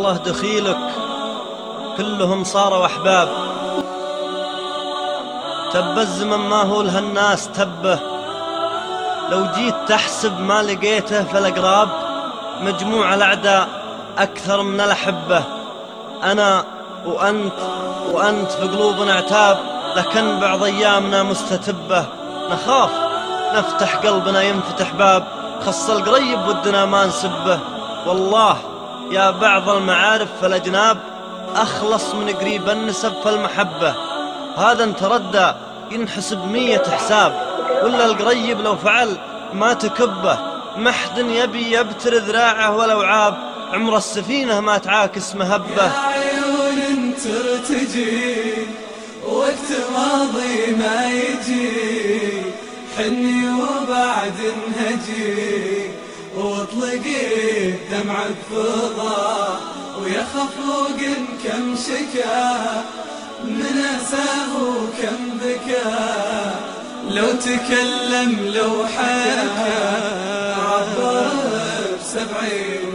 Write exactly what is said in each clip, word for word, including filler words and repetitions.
والله دخيلك كلهم صاروا أحباب. تب الزمن ما هو لهالناس تبه، لو جيت تحسب ما لقيته فالأقراب مجموع الأعداء أكثر من الأحبة. أنا وأنت وأنت في قلوبنا عتاب، لكن بعض أيامنا مستتبة. نخاف نفتح قلبنا ينفتح باب، خص القريب ودنا ما نسبه. والله يا بعض المعارف فالأجناب أخلص من قريب النسب فالمحبة. هذا انتردى ينحسب مية حساب، ولا القريب لو فعل ما تكبه. محد يبي يبتر ذراعه ولو عاب، عمر السفينة ما تعاكس مهبة. يا عيون ترتجي وقت ماضي ما يجي، حني وبعد انهجي واطلقي دمع الفضا، ويا خفوق كم شكا من أساه وكم بكى. لو تكلم لو حكى عبر بسبعين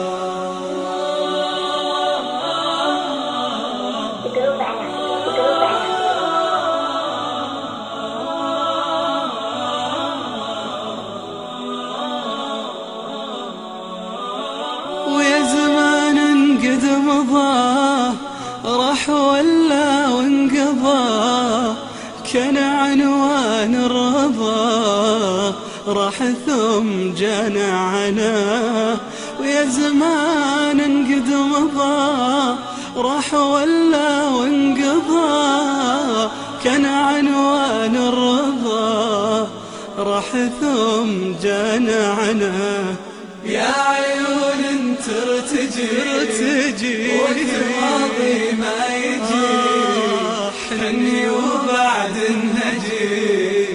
ويا زمان قد مضى راح ولا وانقضى، كان عنوان الرضا راح ثم جانا عنا. ويا زمان قد مضى راح ولا وانقضى، كان عنوان الرضا راح ثم جانا عنا. يا عيون ترتجي ترتجي وقت ماضي ما يجي، حني وبعد انهجي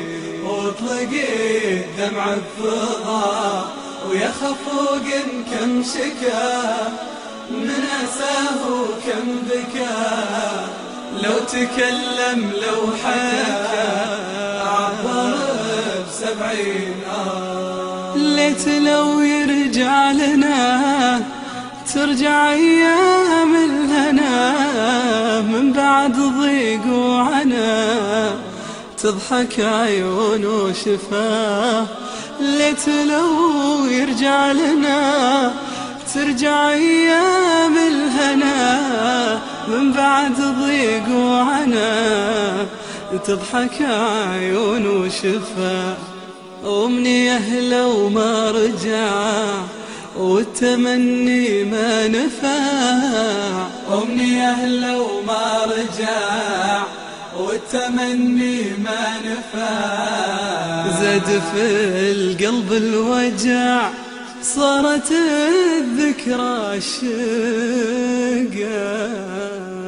واطلقي دمع الفضا، ويا خفوق كم شكا من أساه وكم بكى. لو تكلم لو حكى عبر بسبعين آه. ليت لو يرجع لنا ترجع أيام الهنا، من بعد ضيق وعنا تضحك عيون وشفاه. ليت لو يرجع لنا ترجع أيام الهنا، من بعد ضيق وعنا تضحك عيون وشفاه. أمنية لو ما رجع والتمني ما نفع، أمنية لو ما رجع والتمني ما نفع. زاد في القلب الوجع صارت الذكرى الشقا.